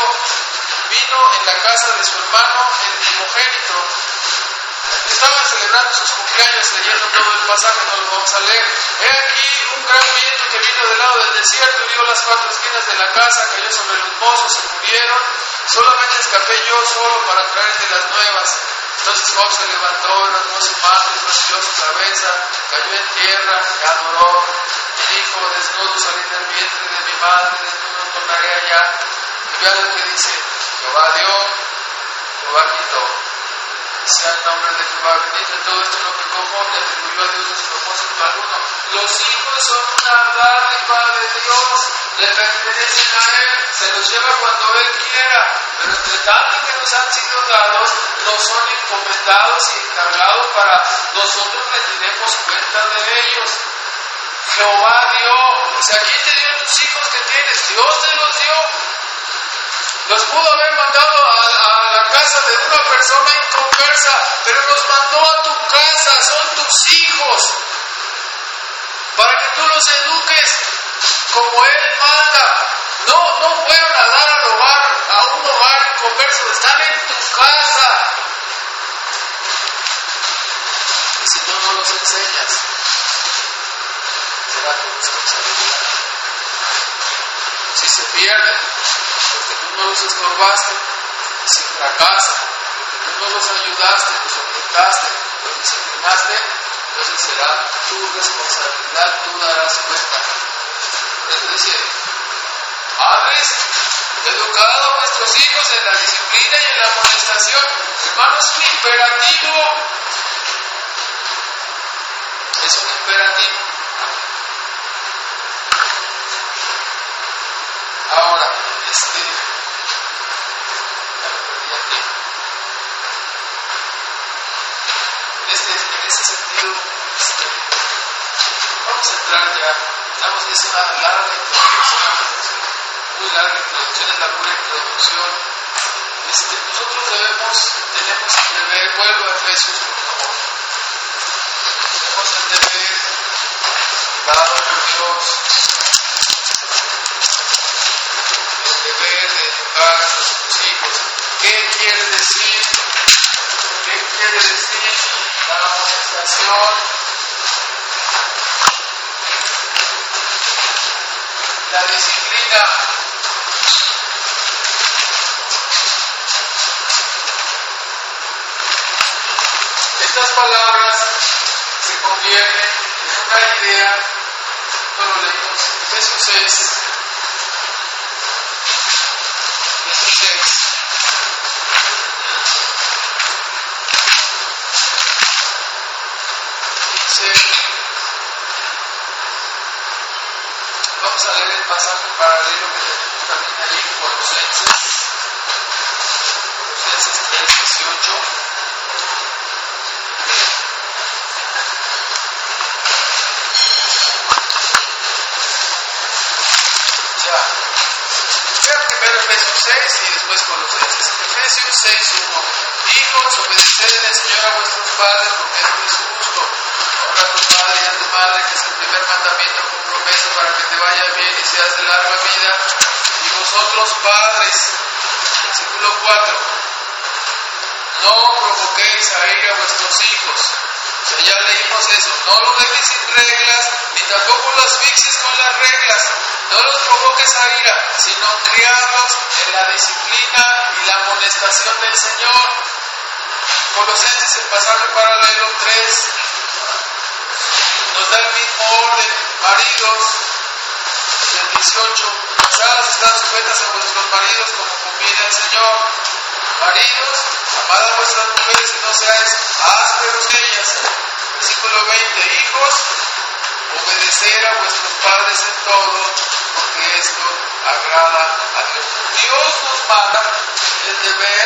vino en la casa de su hermano, el primogénito. Estaban celebrando sus cumpleaños, leyendo todo el pasaje, no lo vamos a leer. He aquí un gran viento que vino del lado del desierto, hirió las cuatro esquinas de la casa, cayó sobre los mozos, se murieron. Solamente escapé yo solo para traerte las nuevas. Entonces Job se levantó, rasgó su manto, esparció su cabeza, cayó en tierra y adoró. Y dijo: desnudo salí del vientre de mi madre, desnudo tornaré allá. Y vean lo que dice: Jehová dio, Jehová quitó. Sea el nombre de Jehová bendito. En todo esto no pecó Job, ni atribuyó a Dios despropósito alguno. Los hijos son una dádiva de Dios, le pertenecen a Él, se los lleva cuando Él quiera, pero entre tanto que nos han sido dados, nos son encomendados y encargados para nosotros rendiremos cuenta de ellos. Jehová dio, o sea, ¿quién te dio tus hijos que tienes? Dios te los dio. Los pudo haber mandado a la casa de una persona inconversa, pero los mandó a tu casa, son tus hijos, para que tú los eduques como Él manda. No fueron a dar al hogar, a un hogar inconverso, están en tu casa. Y si tú no los enseñas, será tu responsabilidad. Si se pierden, porque tú no los estorbaste, si fracasan, porque tú no los ayudaste, los orientaste, los disciplinaste, entonces será tu responsabilidad, tú darás cuenta. Por eso dice: padres, educad a vuestros hijos en la disciplina y en la amonestación. Hermano, es un imperativo. Es un imperativo. Ahora, en ese sentido, vamos a entrar ya. Es una larga introducción, muy larga introducción, es la pura introducción. Nosotros tenemos que ver, vuelvo a Efesios, por favor. Tenemos el deber dado por Dios, el deber de educar a nuestros hijos. ¿Qué quiere decir? ¿Qué quiere decir la amonestación? La disciplina. Estas palabras se convierten en una idea. Bueno, leímos Efesios 6. Vamos a leer el pasaje paralelo que tenemos también ahí en Colosenses 3:18. Ya. Vean primero Efesios 6 y después Colosenses. Efesios 6:1. Hijos, obedeced en el Señor a vuestros padres, porque esto es justo. Honra a tu padre y a tu madre, que es el primer mandamiento con promesa para que te vaya bien y seas de larga vida. Y vosotros, padres, versículo 4, no provoquéis a ira a vuestros hijos. O sea, ya leímos eso. No los dejes sin reglas, ni tampoco los fixes con las reglas. No los provoques a ira, sino criarlos en la disciplina y la amonestación del Señor. Colosenses, el pasaje paralelo 3, nos da el mismo orden. Maridos, del 18, casadas están sujetas a vuestros maridos como conviene al Señor. Maridos, amad a vuestras mujeres y no seáis ásperos de ellas. Versículo 20, hijos, obedecer a vuestros padres en todo, porque esto agrada a Dios. Dios nos manda el deber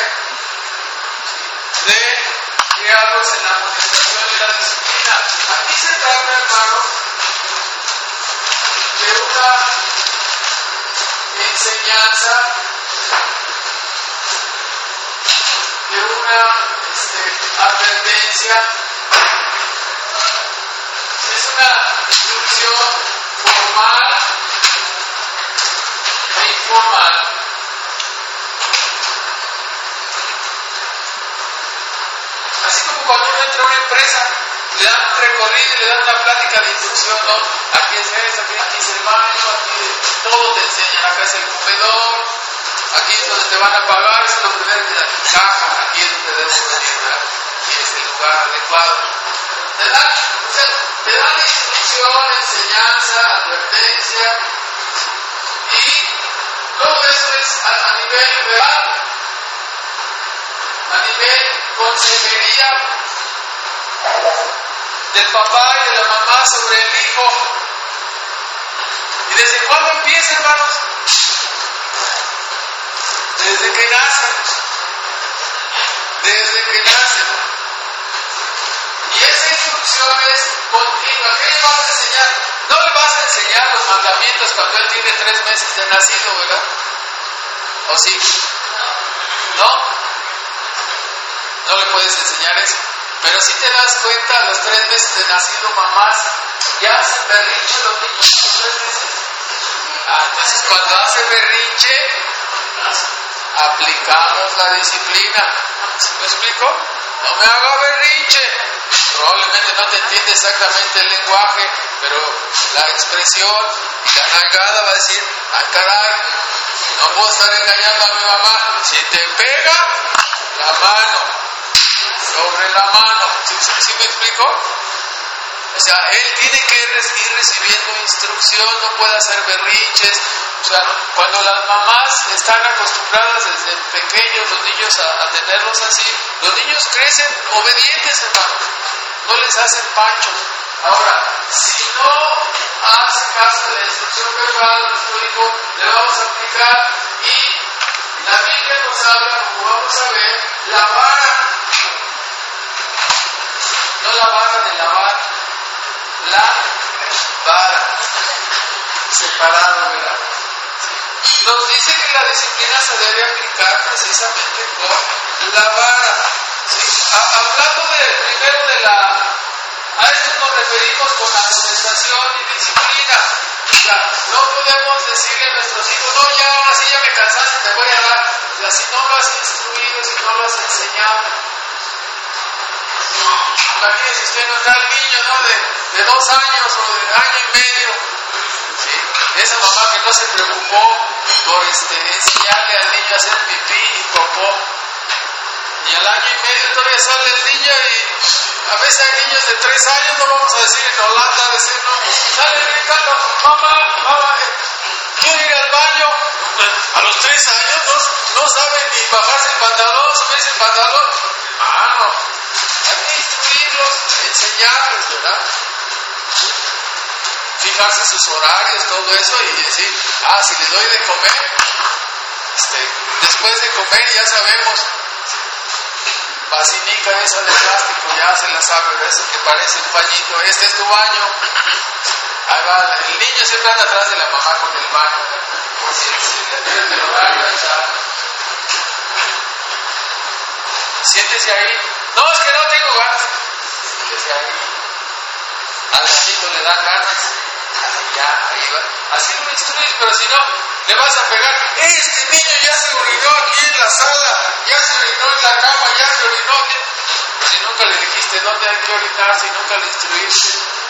de criarlos en la amonestación y la disciplina. Aquí se trata, hermanos, de una enseñanza, de una advertencia. Es una instrucción formal e informal. Así como cuando uno entra a una empresa, le dan un recorrido y le dan una plática de instrucción, ¿no? Aquí es esto, aquí es el baño, aquí todo te enseñan, acá es el comedor, aquí es donde te van a pagar, eso es lo primero que dan, caja, aquí es donde debes venir, ¿verdad? Aquí es el lugar adecuado. Te dan instrucción, enseñanza, advertencia, y todo eso es a nivel verbal, a nivel consejería del papá y de la mamá sobre el hijo. ¿Y desde cuándo empieza, hermanos? Desde que nacen. Desde que nacen. Y esa instrucción es continua. ¿Qué le vas a enseñar? No le vas a enseñar los mandamientos cuando él tiene 3 meses de nacido, ¿verdad? ¿O sí? ¿No? No le puedes enseñar eso. Pero si te das cuenta, a los 3 meses de nacido, mamás ya hacen berrinche los niños a los 3 meses. Entonces cuando hace berrinche, aplicamos la disciplina. ¿Sí me explico? No me haga berrinche. Probablemente no te entiende exactamente el lenguaje, pero la expresión y la nalgada va a decir, ¡ay caray! No puedo estar engañando a mi mamá. Si te pega, la mano, sobre la mano. ¿Sí me explico? O sea, él tiene que ir recibiendo instrucción, no puede hacer berrinches. O sea, cuando las mamás están acostumbradas desde pequeños los niños a tenerlos así, los niños crecen obedientes, hermanos. No les hacen panchos. Ahora, si no hace caso de la instrucción verbal de nuestro hijo, le vamos a aplicar, y la Biblia nos habla, como vamos a ver, la vara. No la vara de lavar, la vara. Separado, ¿verdad? Nos dice que la disciplina se debe aplicar precisamente con la vara. ¿Sí? Hablando primero de la... A esto nos referimos con amonestación y disciplina. O sea, no podemos decirle a nuestros hijos, no, ya ahora sí ya me cansaste, te voy a dar. O sea, si no lo has instruido, si no lo has enseñado. Imagínense, usted no está el niño, ¿no? De 2 años o de año y medio. ¿Sí? Esa mamá que no se preocupó por enseñarle al niño a hacer pipí y popó. Y al año y medio todavía sale el niño, y a veces hay niños de 3 años, no vamos a decir en Holanda, decirlo, sale gritando, mamá, quiero ir al baño. A los 3 años no saben ni bajarse el pantalón, subirse el pantalón. Hermano, hay que instruirlos, enseñarles, ¿verdad? Fijarse sus horarios, todo eso, y decir, si le doy de comer, después de comer ya sabemos, vacinica esa de plástico, ya se la sabe, eso que parece un bañito, este es tu baño. Ahí va, el niño siempre anda atrás de la mamá con el baño, por si le piden el horario, ahí está. Siéntese ahí. No, es que no tengo ganas. Siéntese ahí. Al gatito le dan ganas. Ya, ahí va. Así lo instruyes, pero si no, le vas a pegar. Este niño ya se orinó aquí en la sala, ya se orinó en la cama, ya se orinó aquí. Si nunca le dijiste dónde hay que orinar, si nunca le instruiste.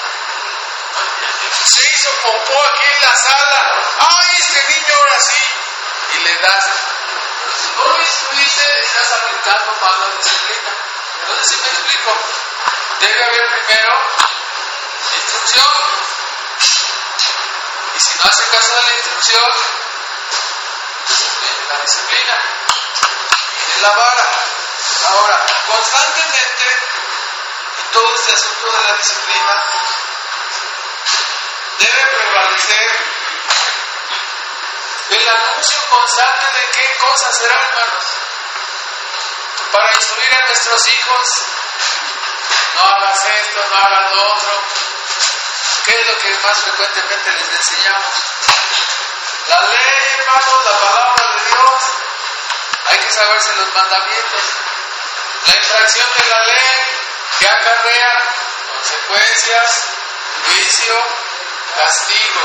Se hizo popó aquí en la sala. ¡Ay, este niño ahora sí! Y le das. Pero si no lo instruiste, estás aplicando mal la disciplina. Entonces, si me explico, debe haber primero instrucción. Y si no hace caso de la instrucción, viene la disciplina, viene la vara. Ahora, constantemente, en todo este asunto de la disciplina, debe prevalecer el anuncio constante de qué cosas serán, hermanos, para instruir a nuestros hijos. No hagas esto, no hagas lo otro. ¿Qué es lo que más frecuentemente les enseñamos? La ley, hermanos, la palabra de Dios. Hay que saberse los mandamientos. La infracción de la ley que acarrea consecuencias, juicio, castigo.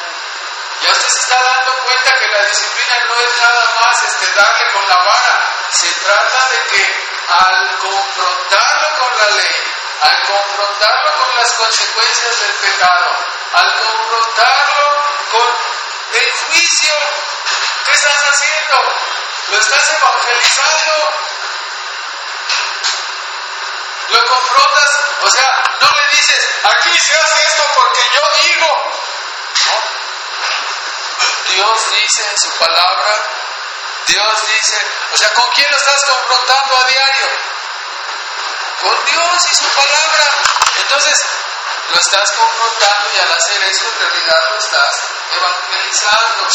Ya usted se está dando cuenta que la disciplina no es nada más darle con la vara, Se trata de que al confrontarlo con la ley, al confrontarlo con las consecuencias del pecado, al confrontarlo con el juicio, ¿qué estás haciendo? ¿Lo estás evangelizando? ¿Lo confrontas? O sea, no le dices, aquí se hace esto porque yo digo. No. Dios dice en su palabra, Dios dice, o sea, ¿con quién lo estás confrontando a diario? Con Dios y su palabra. Entonces, lo estás confrontando y al hacer eso en realidad lo estás evangelizando.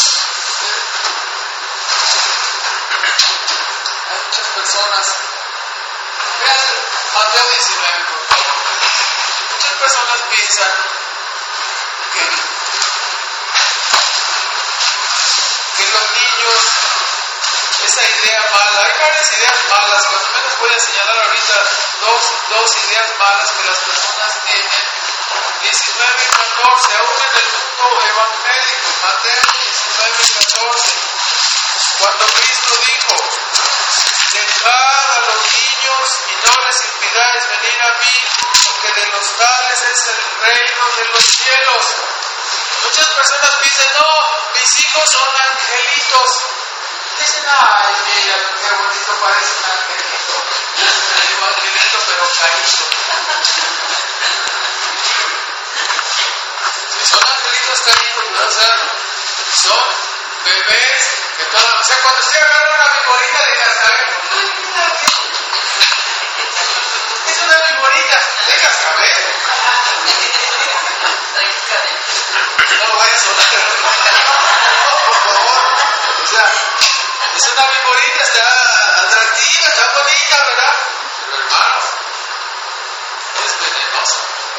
Hay muchas personas. Vean Mateo 19, por favor. Muchas personas piensan que los niños, esa idea mala, hay varias ideas malas, cuando menos voy a señalar ahorita dos ideas malas que las personas tienen. 19 y 14, aún en el mundo evangélico, Mateo 19 y 14, cuando Cristo dijo, dejad a los niños y no les impidáis venir a mí, porque de los tales es el reino de los cielos. Muchas personas piensan, no, mis hijos son angelitos. Dicen, ay, mira, qué bonito parece un angelito. Yo le digo angelito, pero caído. Si son angelitos caídos, ¿no? O sea, son bebés que todos, o sea, cuando usted agarra una viborita de cascabel, es una viborita de cascabel. No vaya a sonar, por favor. O sea, es una viborita, está atractiva, está bonita, ¿verdad? Pero hermanos, es venenosa.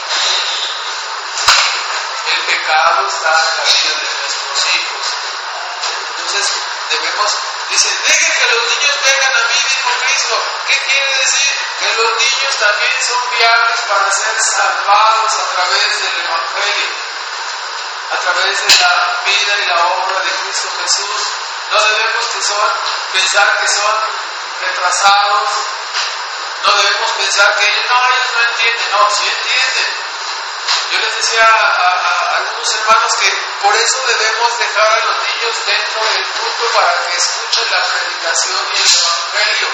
El pecado está en la vida de nuestros hijos. Entonces, dice, dejen que los niños vengan a mí, dijo Cristo. ¿Qué quiere decir? Que los niños también son viables para ser salvados a través del Evangelio, a través de la vida y la obra de Cristo Jesús. No debemos pensar que son retrasados, no debemos pensar que ellos no entienden, no, sí entienden. Yo les decía a algunos hermanos que por eso debemos dejar a los niños dentro del culto para que escuchen la predicación y el Evangelio.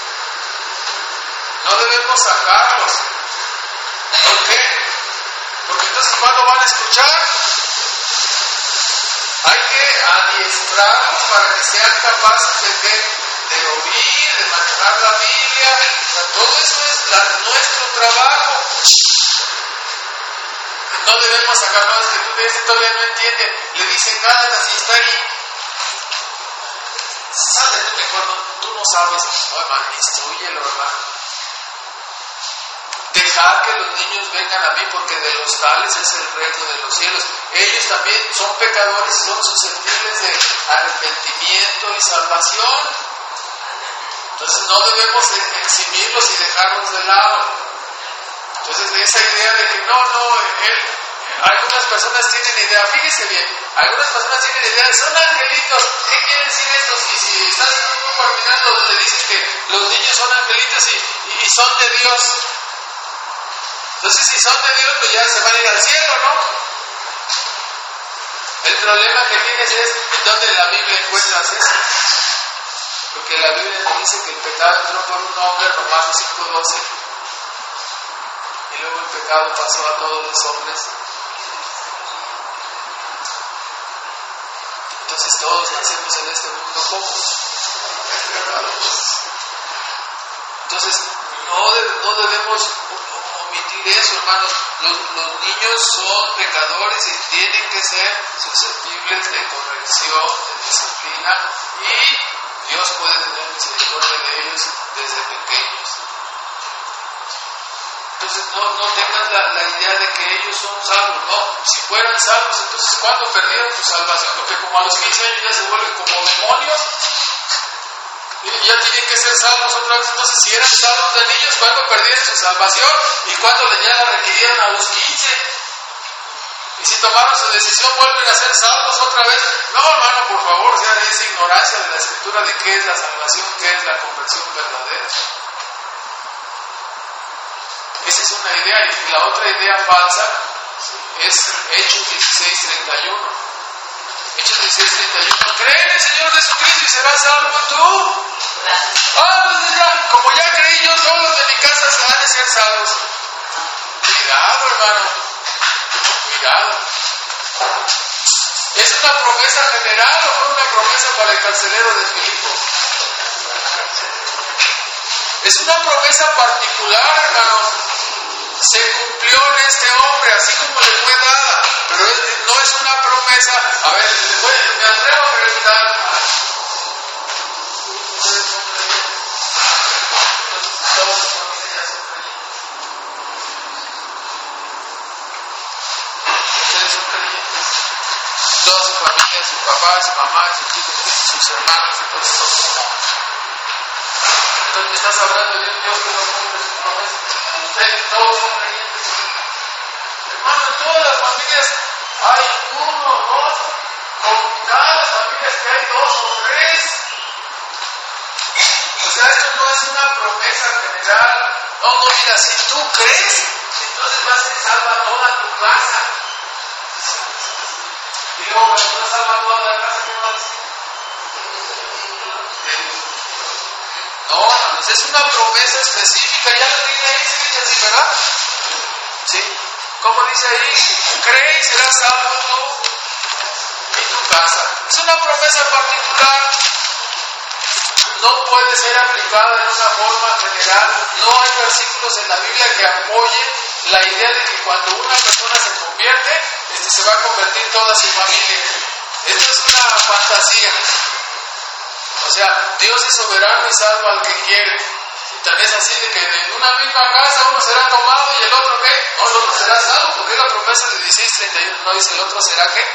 No debemos sacarlos. ¿Por qué? Porque entonces ¿cuándo van a escuchar? Hay que adiestrarlos para que sean capaces de oír, de manejar la Biblia. O sea, todo eso es nuestro trabajo. No debemos sacarnos de que este todavía no entiende. Le dicen Gálatas y está ahí. Sale tú mejor, tú no sabes. No, hermano, instrúyelo, hermano. Dejad que los niños vengan a mí, porque de los tales es el reino de los cielos. Ellos también son pecadores y son susceptibles de arrepentimiento y salvación. Entonces no debemos eximirlos y dejarlos de lado. Entonces, de esa idea de que algunas personas tienen idea, fíjese bien, algunas personas tienen idea, son angelitos. ¿Qué quiere decir esto? Si estás en un grupo caminando donde le dices que los niños son angelitos y son de Dios, entonces si son de Dios, pues ya se van a ir al cielo, ¿no? El problema que tienes es donde la Biblia encuentras eso. Porque la Biblia nos dice que el pecado entró por un hombre, Romanos 5:12. Y luego el pecado pasó a todos los hombres. Entonces todos nacemos en este mundo como pecadores. Entonces no debemos omitir eso, hermanos. Los niños son pecadores y tienen que ser susceptibles de corrección, de disciplina, y Dios puede tener misericordia de ellos desde pequeños. Entonces no tengas la idea de que ellos son salvos, no. Si fueran salvos, entonces ¿cuándo perdieron su salvación? Porque como a los 15 años ya se vuelven como demonios, y ya tienen que ser salvos otra vez. Entonces, si eran salvos de niños, ¿cuándo perdieron su salvación? ¿Y cuándo ya la requirieron a los 15? Y si tomaron su decisión, ¿vuelven a ser salvos otra vez? No, hermano, por favor, o sea, es ignorancia. ignorancia de la Escritura de qué es la salvación, qué es la conversión verdadera. Esa es una idea. Y la otra idea falsa es Hechos 16:31. Hechos 16:31. Cree en el Señor Jesucristo y serás salvo tú. Pues ya, como ya creí yo, todos los de mi casa se han de ser salvos. Cuidado, hermano. Cuidado. ¿Es una promesa general o fue una promesa para el carcelero de Filipo? Es una promesa particular, hermanos. Se cumplió en este hombre, así como le fue dada. Pero no es una promesa. A ver, me atrevo a preguntar. Todos sus familias son creyentes. Ustedes son creyentes. Toda su familia, su papá, su mamá, sus hermanos, entonces me estás hablando de un Dios que no cumple sus promesas. Ustedes todos son creyentes. Hermano, en todas las familias hay uno, dos, contadas familias que hay dos o tres. O sea, esto no es una promesa general. No, mira, si tú crees, entonces vas a ser salva toda tu casa. Y luego, cuando no salva toda la casa, ¿qué más? No, hermanos, es una promesa específica. Ya lo tiene ahí, se dice así, ¿verdad? ¿Sí? ¿Cómo dice ahí? Cree y serás salvo tú y tu casa. Es una promesa particular. No puede ser aplicada en una forma general. No hay versículos en la Biblia que apoyen la idea de que cuando una persona se convierte, se va a convertir toda su familia. Esto es una fantasía. O sea, Dios es soberano y salva al que quiere. Y tal vez así de que en una misma casa uno será tomado y el otro ¿qué? No, el otro será salvo, porque es la promesa de 16:31. No dice el otro será ¿qué?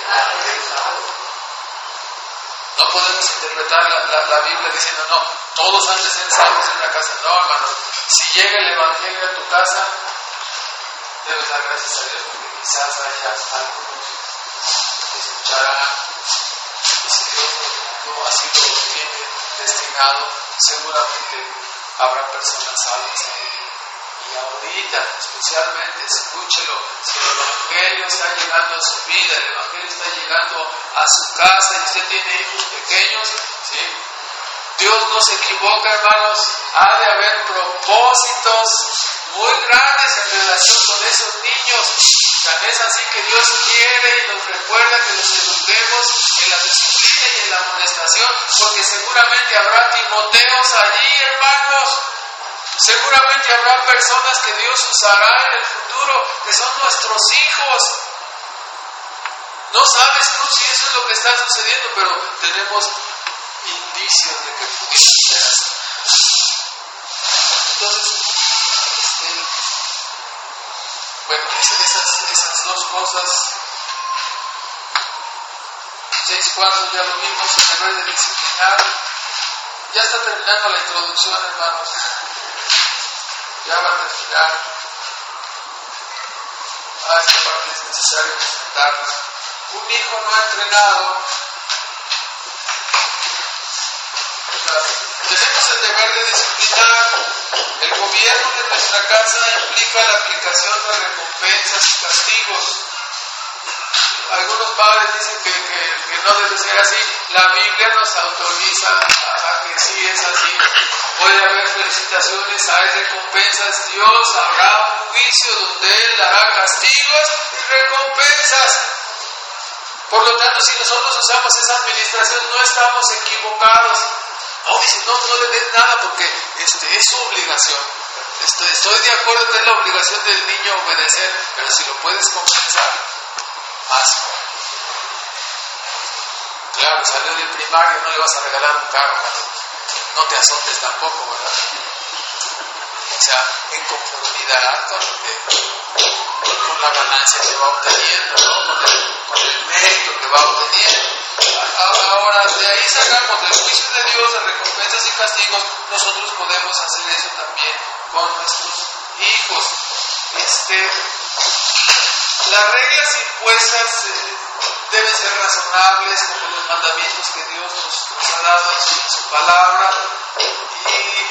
No podemos interpretar la Biblia diciendo, no, todos han de ser salvos en la casa. No, hermano, si llega el Evangelio a tu casa, debes dar gracias a Dios, porque quizás haya algunos que escucharán. Y si Dios no así lo tiene destinado, seguramente habrá personas salvas. Y ahorita, especialmente, escúchelo, si el Evangelio está llegando a su vida, el Evangelio está llegando a su casa y usted tiene hijos pequeños, ¿sí? Dios no se equivoca, hermanos. Ha de haber propósitos muy grandes en relación con esos niños. Tal vez así que Dios quiere y nos recuerda que los eduquemos en la disciplina y en la amonestación, porque seguramente habrá Timoteos allí, hermanos. Seguramente habrá personas que Dios usará en el futuro, que son nuestros hijos. No sabes tú si eso es lo que está sucediendo, pero tenemos indicios de que pudiera ser así. Entonces, bueno, esas dos cosas. 6:4 ya lo vimos, el deber de disciplinar. Ya está terminando la introducción, hermanos. Ya va a terminar. Esta parte es necesario presentarla. Un hijo no entrenado. Tenemos el deber de disciplinar. El gobierno de nuestra casa implica la aplicación de recompensas y castigos. Algunos padres dicen que no debe ser así. La Biblia nos autoriza a que sí es así. Puede haber felicitaciones, hay recompensas. Dios habrá un juicio donde Él dará castigos y recompensas. Por lo tanto, si nosotros usamos esa administración, no estamos equivocados. No, dice, no le des nada porque es su obligación. Estoy de acuerdo que es la obligación del niño obedecer, pero si lo puedes compensar, hazlo. Claro, salió del primario, no le vas a regalar un carro, no te azotes tampoco, ¿verdad? O sea, en conformidad con la ganancia que va obteniendo, ¿no? con el mérito que va obteniendo. Ahora, de ahí sacamos del juicio de Dios, de recompensas y castigos. Nosotros podemos hacer eso también con nuestros hijos. Las reglas impuestas deben ser razonables, como los mandamientos que Dios nos dado en su palabra. Y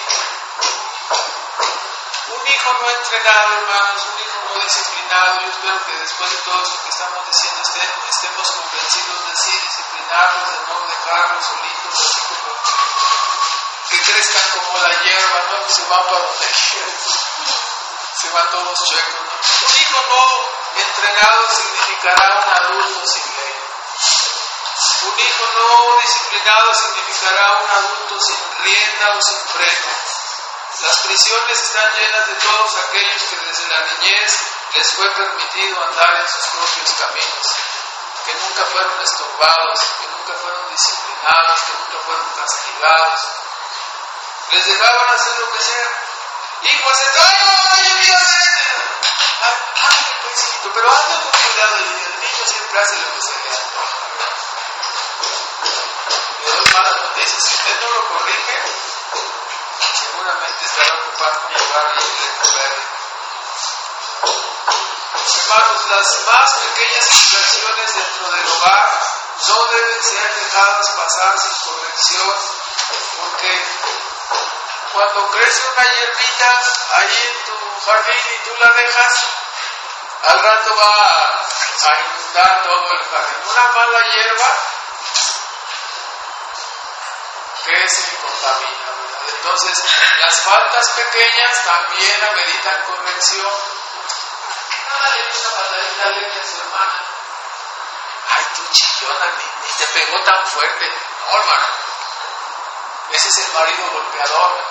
un hijo no entrenado, hermanos, un hijo no disciplinado, yo espero que después de todo eso que estamos diciendo estemos convencidos de sí, disciplinarlos, de no dejarlos solitos, así como que crezcan como la hierba, ¿no? Que se van para donde quieran, se van todos chuecos, ¿no? Un hijo no entrenado significará un adulto sin ley. Un hijo no disciplinado significará un adulto sin rienda o sin freno. Las prisiones están llenas de todos aquellos que desde la niñez les fue permitido andar en sus propios caminos, que nunca fueron estorbados, que nunca fueron disciplinados, que nunca fueron castigados. Les dejaban hacer lo que sea. Hijo, hace ¡ay, mamá, yo quiero hacer! ¡Ay, pues, hijito! Pero hazlo con cuidado, y el niño siempre hace lo que se le antoja. Le doy malas noticias. Si usted no lo corrige, seguramente estará ocupando un lugar y le comer. Hermanos, las más pequeñas infracciones dentro del hogar no deben ser dejadas pasar sin corrección, porque cuando crece una hierbita ahí en tu jardín y tú la dejas, al rato va a inundar todo el jardín. Una mala hierba crece y contamina, ¿verdad? Entonces, las faltas pequeñas también ameritan corrección. Dale una patadita alegre a su hermana. Ay, tú chillona, ni te pegó tan fuerte. No, hermano. Ese es el marido golpeador.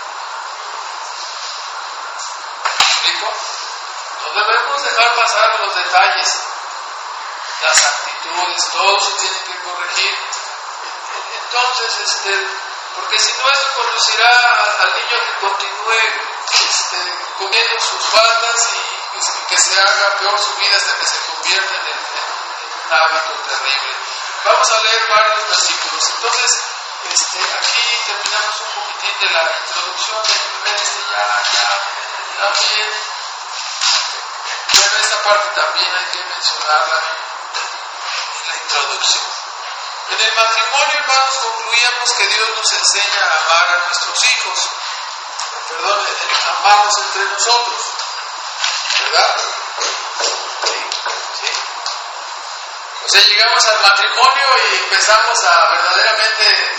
¿Me explico? No debemos dejar pasar los detalles, las actitudes, todo se tiene que corregir. Entonces, porque si no, esto conducirá al niño a que continúe comiendo sus faltas y que se haga peor su vida hasta que se convierta en un hábito terrible. Vamos a leer varios versículos. Entonces, aquí terminamos un poquitín de la introducción del primer ya bien. Bueno, esta parte también hay que mencionarla en la introducción. En el matrimonio, hermanos, concluíamos que Dios nos enseña a amar a nuestros hijos. Perdón, amarnos entre nosotros. ¿Verdad? Sí. O sea, llegamos al matrimonio y empezamos a verdaderamente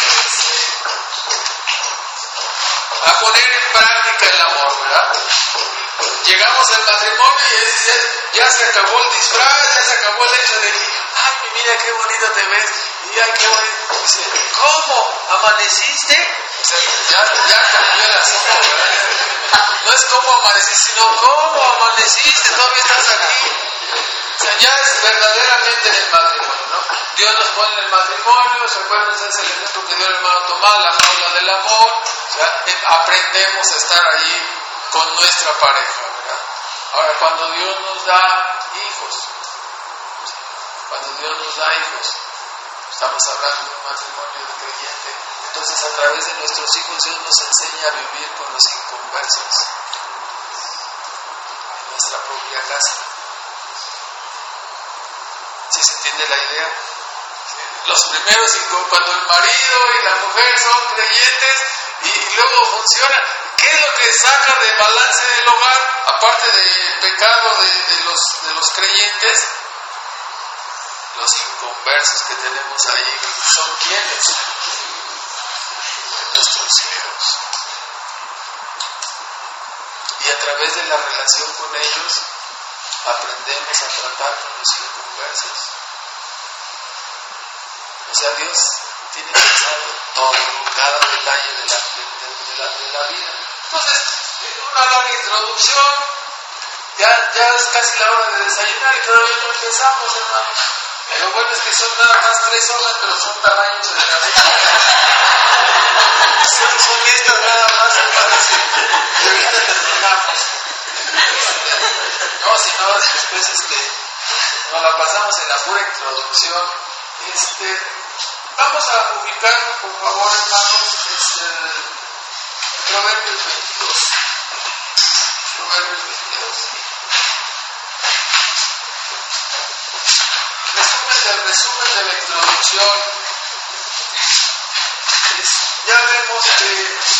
a poner en práctica el amor, ¿verdad? Llegamos al matrimonio y ya se acabó el disfraz, ya se acabó el hecho de que, ay, mira qué bonito te ves, y ay, qué bonito. Dice, ¿cómo? ¿Amaneciste? O sea, ya cambió el asunto, ¿verdad? No es cómo amaneciste, sino cómo amaneciste, todavía estás aquí. O sea, ya es verdaderamente en el matrimonio, ¿no? Dios nos pone en el matrimonio, ¿se acuerdan? Ese es el ejemplo que dio el hermano Tomás, la jaula del amor. O sea, aprendemos a estar ahí con nuestra pareja, ¿verdad? Ahora, cuando Dios nos da hijos, estamos hablando de un matrimonio de creyente, entonces a través de nuestros hijos Dios nos enseña a vivir con los inconversos en nuestra propia casa. ¿Sí se entiende la idea? Los primeros, cuando el marido y la mujer son creyentes y luego funciona, ¿qué es lo que saca de balance del hogar? Aparte del pecado de los creyentes, los inconversos que tenemos ahí son quienes, nuestros hijos. Y a través de la relación con ellos, aprendemos a tratar con los inconversos. O sea, Dios tiene pensado todo, cada detalle de la vida. Entonces, una larga introducción, ya es casi la hora de desayunar y todavía no empezamos, hermanos. Lo bueno es que son nada más 3 horas, pero son tamaños de la son estas nada más, me parece. Y ahorita terminamos. No, si no, después nos la pasamos en la pura introducción. Vamos a ubicarnos, por favor, hermanos, Proverbios 22. Proverbios 22. Resumen de la introducción. ya vemos que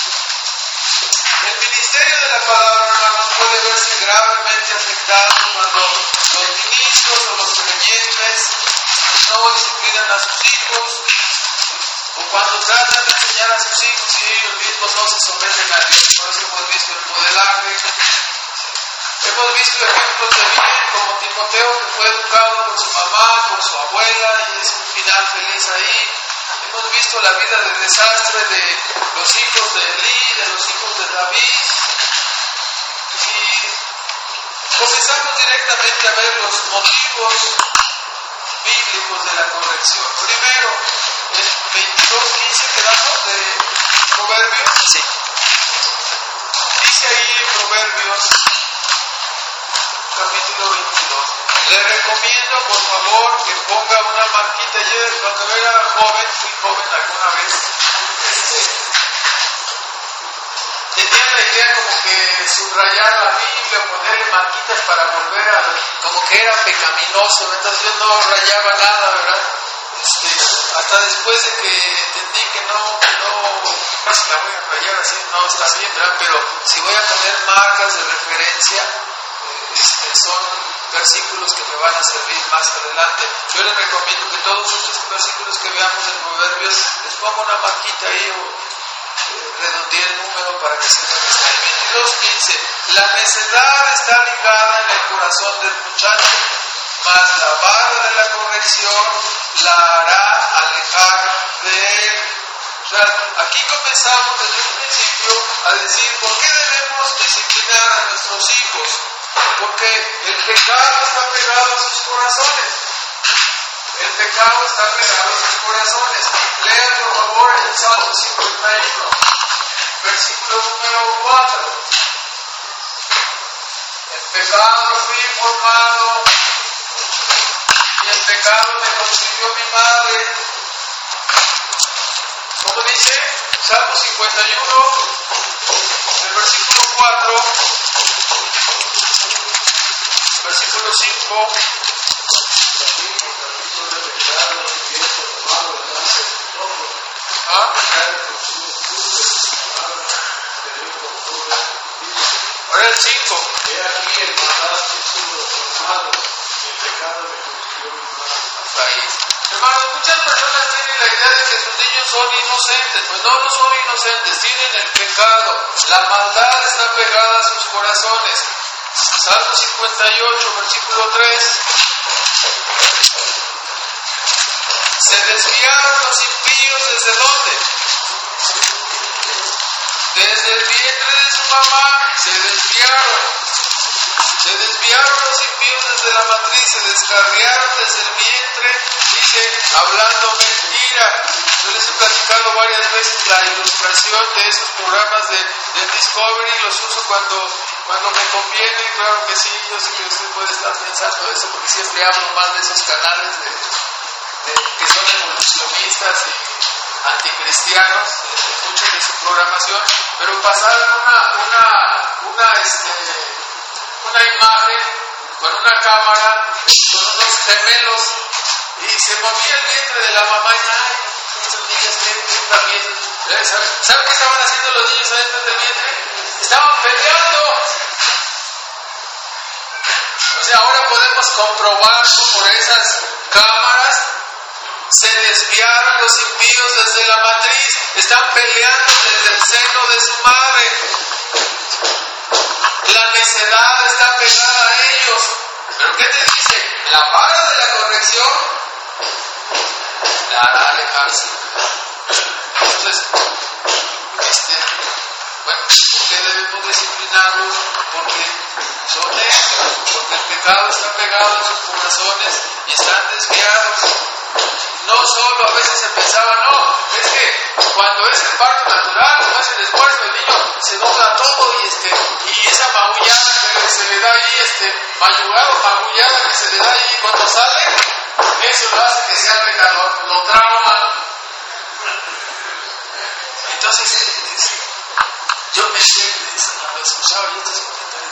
el ministerio de la palabra, hermanos, puede verse gravemente afectado cuando los ministros o los creyentes no disciplinan a sus hijos, o cuando tratan de enseñar a sus hijos y ellos mismos no se someten a Dios. Por eso hemos visto el modelaje. Hemos visto ejemplos de bien como Timoteo, que fue educado por su mamá, por su abuela, y es un final feliz ahí. Hemos visto la vida de desastre de los hijos de Elí, de los hijos de David. Y comenzamos directamente a ver los motivos bíblicos de la corrección. Primero, el 22:15 quedamos de Proverbios. Sí. Dice ahí en Proverbios, capítulo 22. Le recomiendo, por favor, que ponga una marquita. Yo cuando era joven, fui joven alguna vez, tenía la idea como que subrayar la Biblia, ponerle marquitas para volver a, como que era pecaminoso, entonces yo no rayaba nada, ¿verdad? Hasta después de que entendí que no, si la voy a rayar así, no está bien, ¿verdad? Pero si voy a poner marcas de referencia, son versículos que me van a servir más adelante. Yo les recomiendo que todos estos versículos que veamos en Proverbios les ponga una marquita ahí o redondee el número para que sepan que está en 22:15. La necedad está ligada en el corazón del muchacho, mas la vara de la corrección la hará alejar de él. O sea, aquí comenzamos desde un principio a decir por qué debemos disciplinar a nuestros hijos. Porque el pecado está pegado a sus corazones. El pecado está pegado a sus corazones. Lean por favor el Salmo 51, versículo número 4. El pecado fui formado y el pecado me concibió mi madre. ¿Cómo dice? Salmo 51, el versículo 4. Versículo 5. Ahora el 5. Hermanos, muchas personas tienen la idea de que sus niños son inocentes. Pues no, no son inocentes, tienen el pecado. La maldad está pegada a sus corazones. Salmo 58, versículo 3. Se desviaron los impíos ¿desde dónde? Desde el vientre de su mamá se desviaron. Se desviaron los impíos desde la matriz, se descarriaron desde el vientre, dice, hablando mentira. Yo les he platicado varias veces la ilustración de esos programas de Discovery, los uso cuando me conviene, claro que sí. Yo sé que usted puede estar pensando eso porque siempre hablo más de esos canales que son evolucionistas y anticristianos, escuchen de su programación, pero pasaron una imagen con una cámara, con unos gemelos, y se movía el vientre de la mamá y ay, esos niños tienen también. ¿Saben qué estaban haciendo los niños adentro del vientre? Estaban peleando. O sea, ahora podemos comprobar por esas cámaras, se desviaron los impíos desde la matriz, están peleando desde el seno de su madre. La necedad está pegada a ellos. ¿Pero qué te dice? La vara de la corrección la hará alejarse. Entonces, bueno, ¿por qué debemos disciplinarlos? Porque son necios, porque el pecado está pegado en sus corazones y están desviados. No solo a veces se pensaba, no, es que cuando es el parto natural, como es el esfuerzo, el niño se dobla todo y esa magullada que se le da ahí, mayugado, magullada que se le da ahí cuando sale, eso lo hace que sea pecador, lo trauma. Entonces, yo me escuchaba y estos comentarios,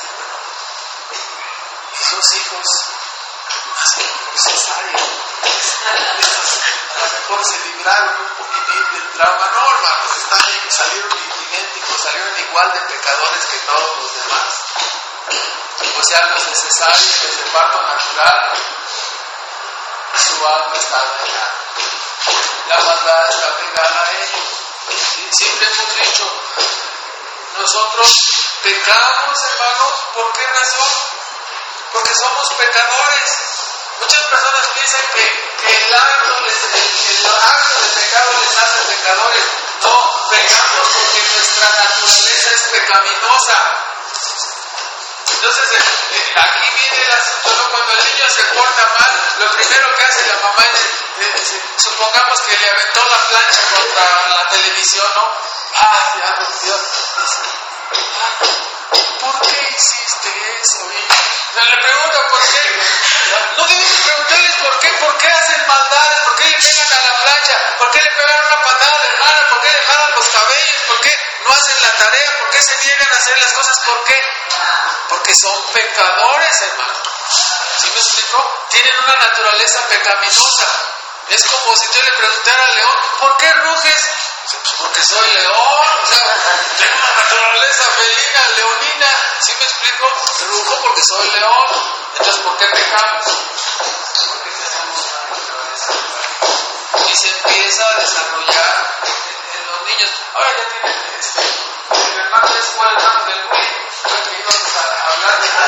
esos hijos nacen por cesárea. A lo mejor se libraron un poquitín del trauma. No, hermanos, están salieron idénticos, salieron igual de pecadores que todos los demás. O sea, los necesarios desde el parto natural, su alma está dañada. La maldad está pegada a ellos. Siempre hemos dicho, nosotros pecamos, hermanos, ¿por qué razón? Porque somos pecadores. Muchas personas piensan que el acto de pecado les hace pecadores. No, pecamos porque nuestra naturaleza es pecaminosa. Entonces, aquí viene el asunto, ¿no? Cuando el niño se porta mal, lo primero que hace la mamá es, supongamos que le aventó la plancha contra la televisión, ¿no? Ya rompió. ¿Por qué hiciste eso, hijo? Le pregunta por qué. No debes preguntarles por qué hacen maldades, por qué le pegan a la plancha, por qué le pegan una patada de hermana, por qué le jalan los cabellos, por qué no hacen la tarea, por qué se niegan a hacer las cosas, ¿por qué? Porque son pecadores, hermano. ¿Sí me explico? Tienen una naturaleza pecaminosa. Es como si yo le preguntara al león, ¿por qué ruges? Pues porque soy león, o sea, tengo una naturaleza felina, leonina. ¿Sí me explico? Rujo porque soy león. Entonces, ¿por qué pecamos? Porque tenemos una naturaleza pecaminosa. Y se empieza a desarrollar en los niños. Ahora ya tienen el hermano fue el hermano del Willy, que íbamos a hablar de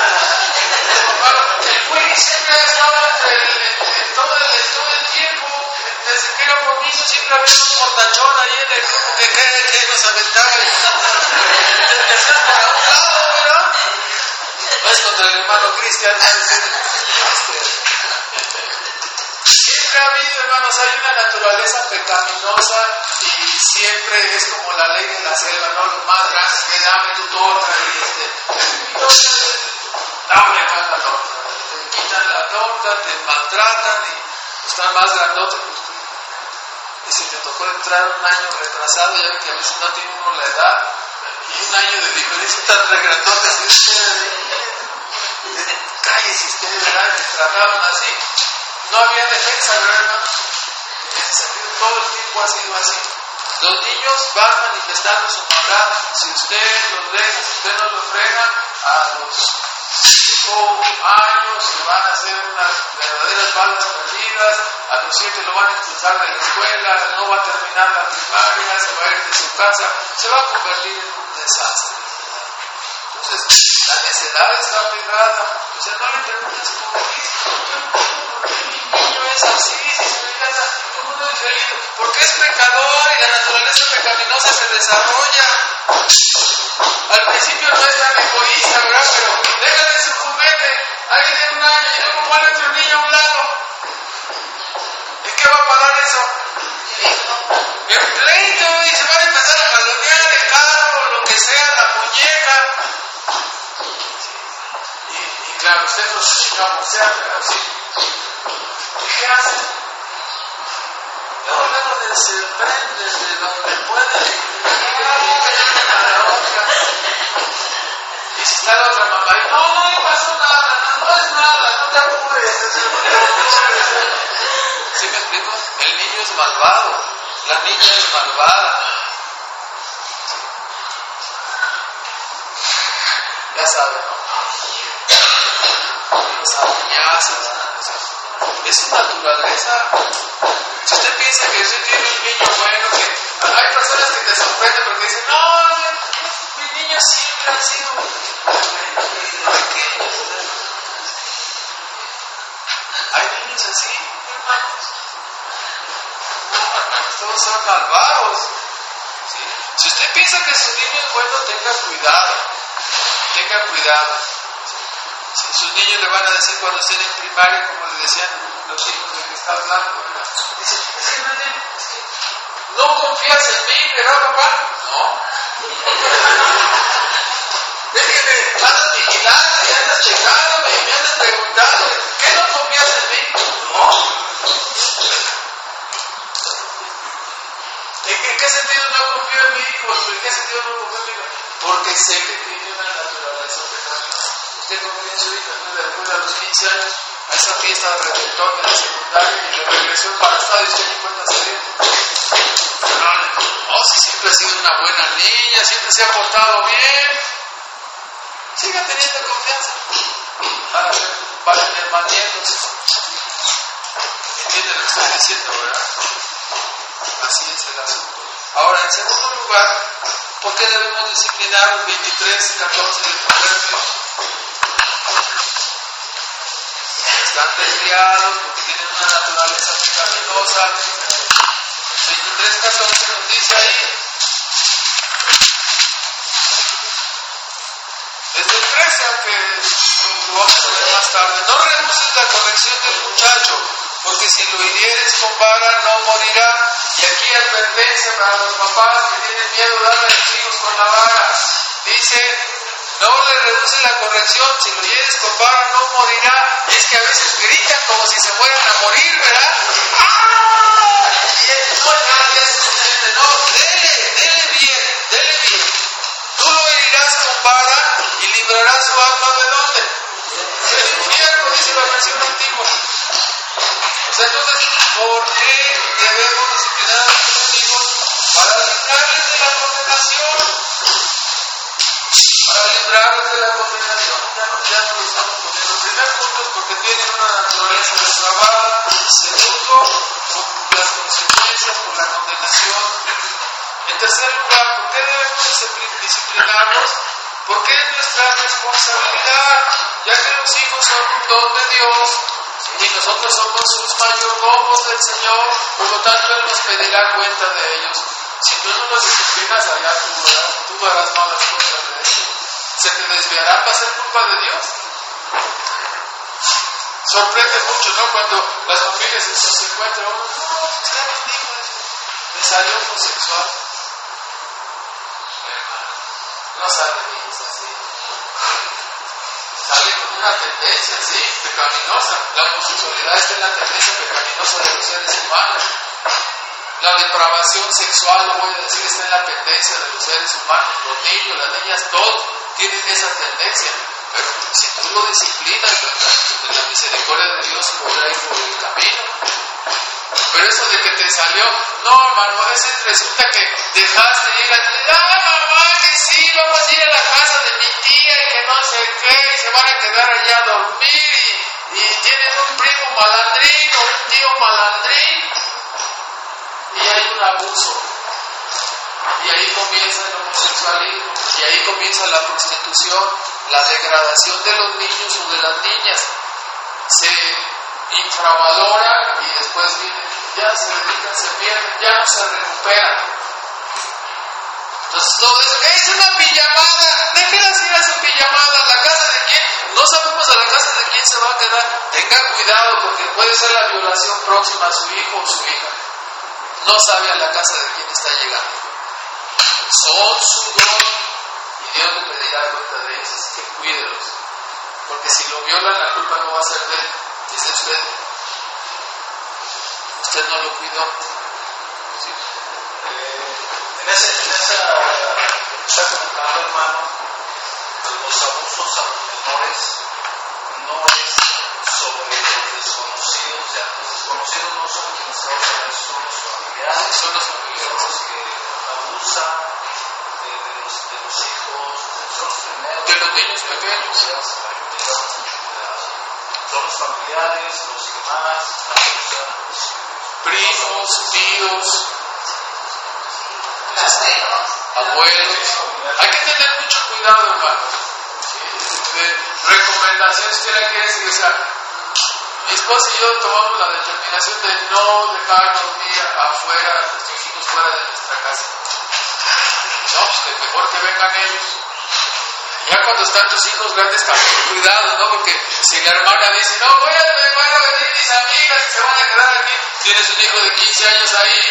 el Willy siempre ha estado todo el tiempo, desde que era por niño, siempre había un portachón ahí en el grupo que nos aventaba y te hacías para un lado, ¿verdad? No es contra el hermano Cristian, siempre ha habido, hermanos, hay una naturaleza pecaminosa y siempre es como la ley de la selva, ¿no? Los más grandes que dame tu torta y dame más la torta. Te quitan la torta, te maltratan y están más grandotes. Y si te tocó entrar un año retrasado, ya que a veces no tiene uno la edad, y un año de diferencia tan regrandote, así cállese usted, ¿verdad? Te trataban así. No había defensa, ¿verdad? En ese sentido, todo el tiempo ha sido así. Los niños van manifestando su maldad. Si usted los deja, si usted no los frena, a los 5 años se van a hacer unas verdaderas balas perdidas, a los 7 lo van a expulsar de la escuela, no va a terminar la primaria, se va a ir de su casa, se va a convertir en un desastre. Entonces, la necedad está pegada. O sea, no le preguntes por qué mi niño es así, si se me casa, ¿cómo no es feliz? Porque es pecador y la naturaleza pecaminosa se desarrolla. Al principio no es tan egoísta, ¿verdad? Pero déjale su juguete, ahí de un año, y luego pone otro niño a un lado. ¿En qué va a parar eso? En pleito, y se van a empezar a jalonear el carro, lo que sea, la muñeca. Y claro, usted no se llega a boxear, pero sí. ¿Qué hacen? Luego se prende desde donde puede. Y si está la otra mamá, y no pasó nada, no es nada, no te apures. ¿Sí me explico? El niño es malvado, la niña es malvada. Ya saben, ¿no? Las amenazas, es su naturaleza. Si usted piensa que usted tiene un niño bueno, que hay personas que te sorprenden porque dicen, no, mi niño siempre ha sido pequeño. Hay niños así, hermanos. Todos son malvados. ¿Sí? Si usted piensa que su niño es bueno, tenga cuidado. Tenga cuidado. Sus niños le van a decir cuando estén en primaria, como le decían los hijos de que está hablando, ¿verdad? Dicen, no confías en mí, ¿verdad, papá? No. Déjeme, andas vigilando, y andas checándome, y me andas preguntando, ¿qué no confías en mí? No. ¿En qué sentido no confío en mi hijo? ¿En qué sentido no confío en mi hijo? Porque sé que tiene una naturaleza pecaminosa. Usted confía en su hija, ¿no? De acuerdo a los 15 años, a esa fiesta de reventón de la secundaria y le regresó embarazada y usted ni cuenta se dio. No, si siempre ha sido una buena buena niña, siempre se ha portado bien. Sigan teniendo confianza. Va a tener más nietos. ¿Entienden lo que estoy diciendo, verdad? Así es el asunto. Ahora, en segundo lugar, ¿por qué debemos disciplinar los 23 y 14 de Proverbios? Están desviados porque tienen una naturaleza pecaminosa. 23:14 nos dice ahí, desde el 13, aunque lo vamos a ver más tarde, no rehuses la corrección del muchacho, porque si lo hirieres con vara no morirá. Y aquí advertencia para los papás que tienen miedo de darle a los hijos con la vara. Dice, no le reduces la corrección, si lo hieres con vara no morirá. Y es que a veces gritan como si se fueran a morir, ¿verdad? ¡Ah! No, dele bien. Tú lo herirás con vara y librarás su alma ¿de dónde? Del infierno, dice la versión antigua. O sea, entonces, ¿por qué debemos disciplinar a nuestros hijos? Para librarles de la condenación. Para librarles de la condenación. Ya no lo estamos poniendo. En primer punto es porque tienen una naturaleza depravada. Segundo, por las consecuencias, por la condenación. En tercer lugar, ¿por qué debemos disciplinarlos? Porque es nuestra responsabilidad, ya que los hijos son un don de Dios y nosotros somos sus mayordomos del Señor, por lo tanto Él nos pedirá cuenta de ellos. Si tú no los disciplinas allá, tú harás malas cosas de ellos. ¿Se te desviarán? ¿Va a ser culpa de Dios? Sorprende mucho, ¿no? Cuando las familias se encuentran, me salió homosexual. No sale bien así. Sale con una tendencia así, pecaminosa. La homosexualidad está en la tendencia pecaminosa de los seres humanos. La depravación sexual, lo voy a decir, está en la tendencia de los seres humanos. Los niños, las niñas, todos tienen esa tendencia. Pero si tú lo disciplinas, de la misericordia de Dios podrá ir por el camino. Pero eso de que te salió, no, hermano, a veces resulta que dejaste ir mamá, que sí, vamos a ir a la casa de mi tía y que no sé qué, y se van a quedar allá a dormir y tienen un primo malandrín o un tío malandrín y hay un abuso. Y ahí comienza el homosexualismo, y ahí comienza la prostitución, la degradación de los niños o de las niñas. Se infravaloran y después vienen, ya se dedican, se pierden, ya no se recuperan. Entonces todo eso, es una pijamada, déjenlas ir a su pijamada, ¿la casa de quién? No sabemos a la casa de quién se va a quedar. Tengan cuidado porque puede ser la violación próxima a su hijo o su hija. No sabe a la casa de quién está llegando. Son su don y Dios le pedirá cuenta de ellos, así que cuídelos. Porque si lo violan, la culpa no va a ser de él, es de usted. Usted no lo cuidó. ¿Sí? En esa comentando, hermano, los abusos a los menores no es sobre los desconocidos. O sea, los desconocidos no son quienes causan eso, son los familiares. Son los familiares los que abusan de los hijos, son los primeros. De los niños pequeños. Son los familiares, los que más abusan. Primos, tíos, abuelos. Hay que tener mucho cuidado, hermano. Recomendaciones que le quiere decir, o sea, mi esposa y yo tomamos la determinación de no dejar dormir afuera a nuestros hijos fuera de nuestra casa. No, pues que mejor que vengan ellos. Ya cuando están tus hijos grandes, también cuidado, ¿no? Porque si la hermana dice, no, van a venir mis amigas y se van a quedar aquí, tienes un hijo de 15 años ahí,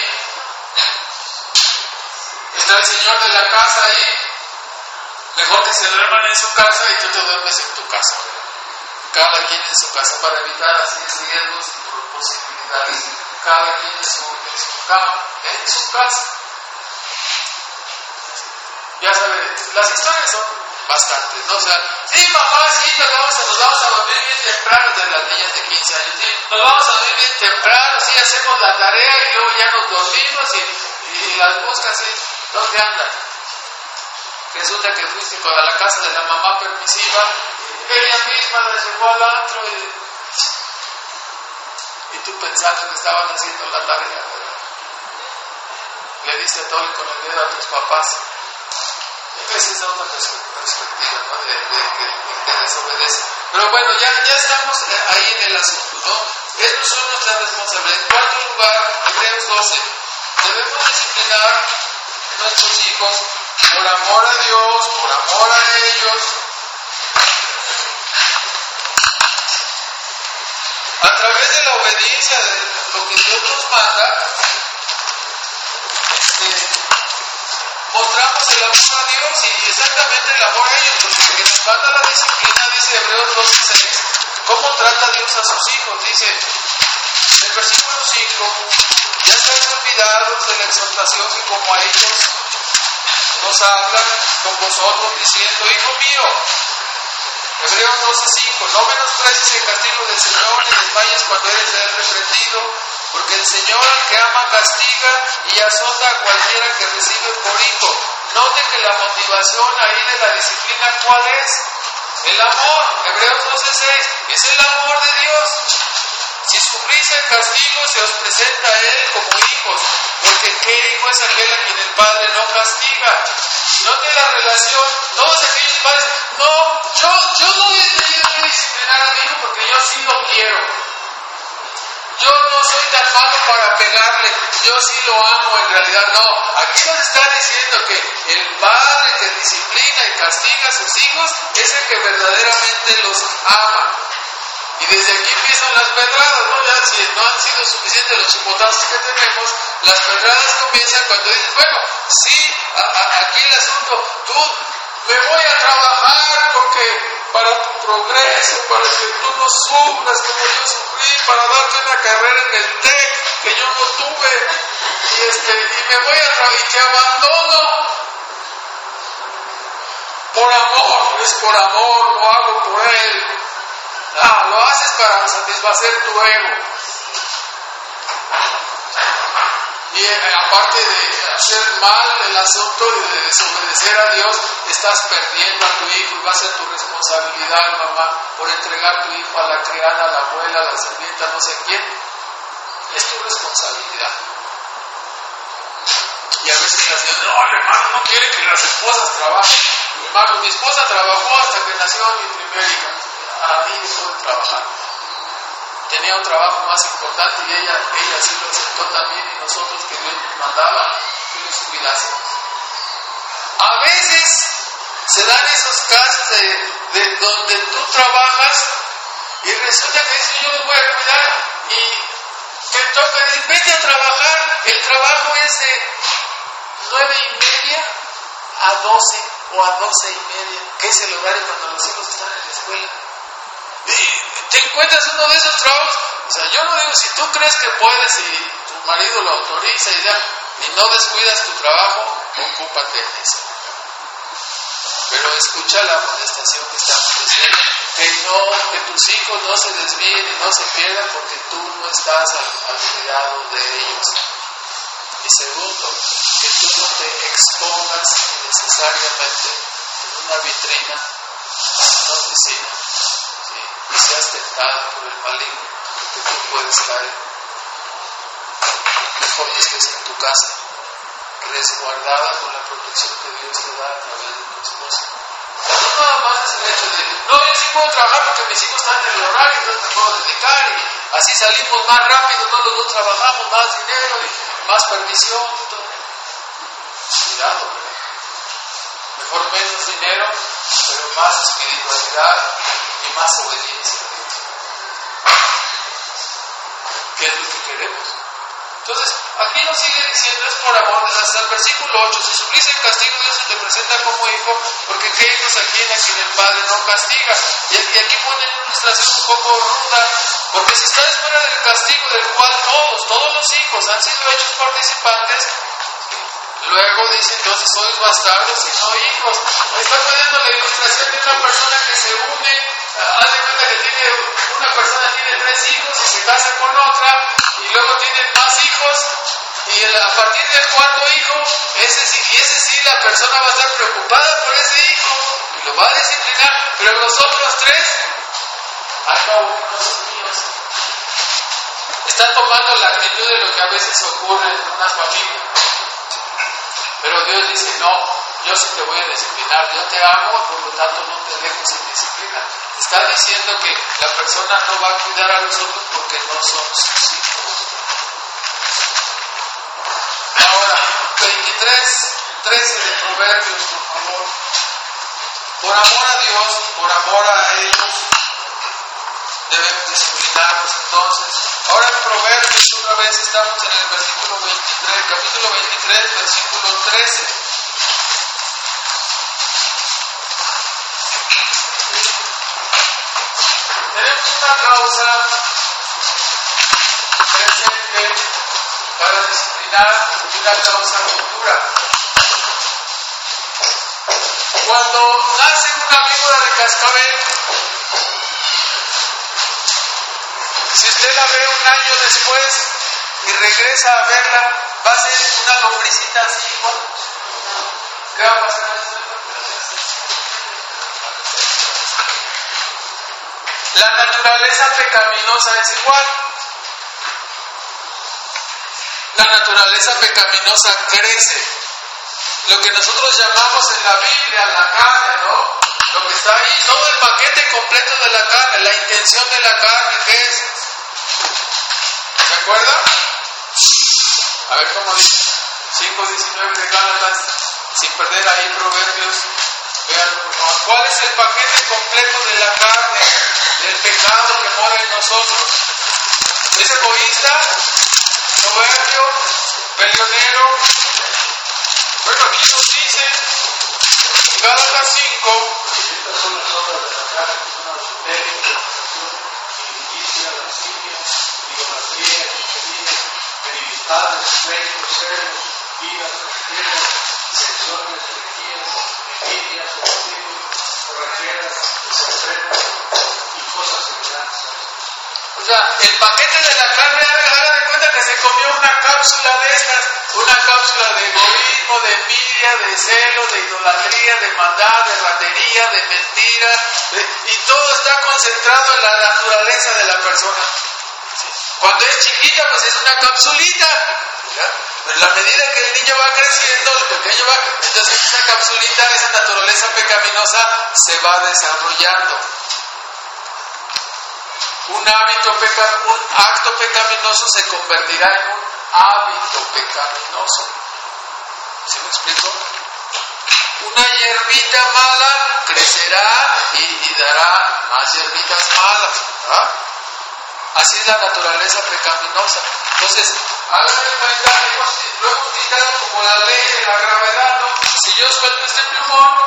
está el señor de la casa ahí, mejor que se duerman en su casa y tú te duermes en tu casa. Cada quien en su casa para evitar así riesgos y posibilidades. Cada quien en su cama, en su casa. Ya saben, las historias son bastantes, ¿no? O sea, sí, mamá, sí, nos vamos a dormir bien temprano, de las niñas de 15 años, sí, nos vamos a dormir bien temprano, sí, hacemos la tarea y luego ya nos dormimos y las buscas, ¿sí? ¿Dónde andan? resulta que fuiste a la casa de la mamá permisiva, ella misma la llevó al antro y tú pensando que estaban haciendo la tarea, ¿verdad? Le diste tole con el dedo a tus papás. Esa es otra perspectiva, ¿no? de que desobedece. Pero bueno, ya estamos ahí en el asunto, ¿no? Esas son nuestras responsabilidades. En cuarto lugar, Hebreos 12, debemos disciplinar a nuestros hijos por amor a Dios, por amor a ellos, a través de la obediencia de lo que Dios nos manda. Mostramos el amor a Dios y exactamente el amor a ellos, porque el que nos manda la disciplina, dice Hebreos 12:6, ¿cómo trata Dios a sus hijos? Dice en el versículo 5, ya estáis olvidados de la exhortación que como a ellos nos hablan con vosotros, diciendo, hijo mío, Hebreos 12:5, no menosprecies el castigo del Señor, ni desmayes cuando eres de él reprendido, porque el Señor al que ama castiga y azota a cualquiera que recibe por hijo. Note que la motivación ahí de la disciplina, ¿cuál es? El amor. Hebreos 12:6, es el amor de Dios. Si sufrís el castigo, se os presenta a Él como hijos, porque ¿qué hijo es aquel a quien el Padre no castiga? Note la relación, todos aquellos padres, no, yo no debería disciplinar a mi hijo porque yo sí lo quiero. Yo no soy tan malo para pegarle, yo sí lo amo, en realidad no. Aquí nos está diciendo que el padre que disciplina y castiga a sus hijos es el que verdaderamente los ama. Y desde aquí empiezan las pedradas, ¿no? Ya si no han sido suficientes los chipotazos que tenemos, las pedradas comienzan cuando dices, bueno, sí, aquí el asunto, tú me voy a trabajar porque para tu progreso, para que tú no sufras como yo sufrí, para darte una carrera en el TEC que yo no tuve, y me voy a trabajar y te abandono. Por amor, es por amor, lo hago por él. Lo haces para satisfacer tu ego. Y aparte de hacer mal el asunto y de desobedecer a Dios, estás perdiendo a tu hijo y va a ser tu responsabilidad, mamá, por entregar a tu hijo a la criada, a la abuela, a la sirvienta, no sé quién. Es tu responsabilidad. Y a veces la señora, no, el hermano no quiere que las esposas trabajen. Hermano, mi esposa trabajó hasta que nació mi primer hija. A mí dejó de trabajar. Tenía un trabajo más importante y ella sí lo aceptó también, y nosotros que Dios nos mandaba que los cuidásemos. A veces se dan esos casos de donde tú trabajas y resulta que dices, yo los voy a cuidar y te toca decir, vete a trabajar. El trabajo es de 9:30 a 12 o a 12:30, que es el horario cuando los hijos están en la escuela. Te encuentras uno de esos trabajos. O sea, yo no digo, si tú crees que puedes y tu marido lo autoriza y no descuidas tu trabajo, ocúpate en eso. Pero escucha la amonestación que estamos diciendo, que tus hijos no se desvíen y no se pierdan porque tú no estás al cuidado de ellos. Y segundo, que tú no te expongas necesariamente en una vitrina, en una oficina, y seas tentado por el maligno, que tú puedes caer. Mejor que estés en tu casa, resguardada con la protección que Dios te da a través de tu esposa. No nada más es el hecho de, no, yo sí puedo trabajar porque mis hijos están en el horario, entonces me puedo dedicar, y así salimos más rápido, todos los dos trabajamos, más dinero y más permisión y todo. Cuidado, ¿verdad? Mejor menos dinero, pero más espiritualidad y más obediencia. ¿Qué es lo que queremos? Entonces, aquí nos sigue diciendo, es por amor, hasta el versículo 8, si sufrís el castigo, Dios se te presenta como hijo, porque qué hijos a quien el Padre no castiga. Y aquí pone una ilustración un poco ruda, porque si estáis fuera del castigo del cual todos los hijos han sido hechos participantes, luego dice, entonces sois bastardos y no hijos. Me está poniendo la ilustración de una persona que se une, haz de cuenta que una persona tiene 3 hijos y se casa con otra, y luego tienen más hijos, y a partir del 4.º hijo, ese sí la persona va a estar preocupada por ese hijo y lo va a disciplinar, pero los otros tres, al cabo que no son míos, están tomando la actitud de lo que a veces ocurre en una familia. Pero Dios dice, no, yo sí te voy a disciplinar, yo te amo, por lo tanto no te dejo sin disciplina. Está diciendo que la persona no va a cuidar a los otros porque no son sus hijos. Ahora, 23:13 de Proverbios, por favor. Por amor a Dios, por amor a ellos, debemos disciplinarnos entonces. Ahora en Proverbios, una vez estamos en el versículo 23, capítulo 23, versículo 13. Tenemos una causa presente para disciplinar y una causa futura. Cuando nace una víbora de cascabel, si usted la ve un año después y regresa a verla, va a ser una lombricita así igual. ¿Qué va a pasar? La naturaleza pecaminosa es igual. La naturaleza pecaminosa crece. Lo que nosotros llamamos en la Biblia la carne, ¿no? Lo que está ahí, todo el paquete completo de la carne, la intención de la carne, ¿qué es? ¿Se acuerda? A ver cómo dice. 5:19 de Gálatas, sin perder ahí Proverbios. Vean, por favor. ¿Cuál es el paquete completo de la carne, del pecado que mora en nosotros? ¿Es egoísta? ¿Soberbio? ¿Peleonero? Bueno, aquí nos dice Gálatas 5. Estas son las obras de la carne, que son adulterio, injusticia, lascivia, idolatría, hechicería, enemistades, pleitos, celos, iras, refriegas, secciones, herejías, envidias, homicidios, borracheras, desenfrenos y cosas semejantes. O sea, el paquete de la carne, haga de cuenta que se comió una cápsula de estas, una cápsula de egoísmo, de envidia, de celo, de idolatría, de maldad, de ratería, de mentira, y todo está concentrado en la naturaleza de la persona. Cuando es chiquita, pues es una capsulita, ¿ya? Pero en la medida que el niño va creciendo, el pequeño va, entonces esa capsulita, esa naturaleza pecaminosa se va desarrollando. Un acto pecaminoso se convertirá en un hábito pecaminoso. ¿Sí me explico? Una hierbita mala crecerá y dará más hierbitas malas, ¿verdad? Así es la naturaleza pecaminosa. Entonces, háganme cuenta, lo hemos quitado como la ley de la gravedad, ¿no? Si yo suelto este plumón,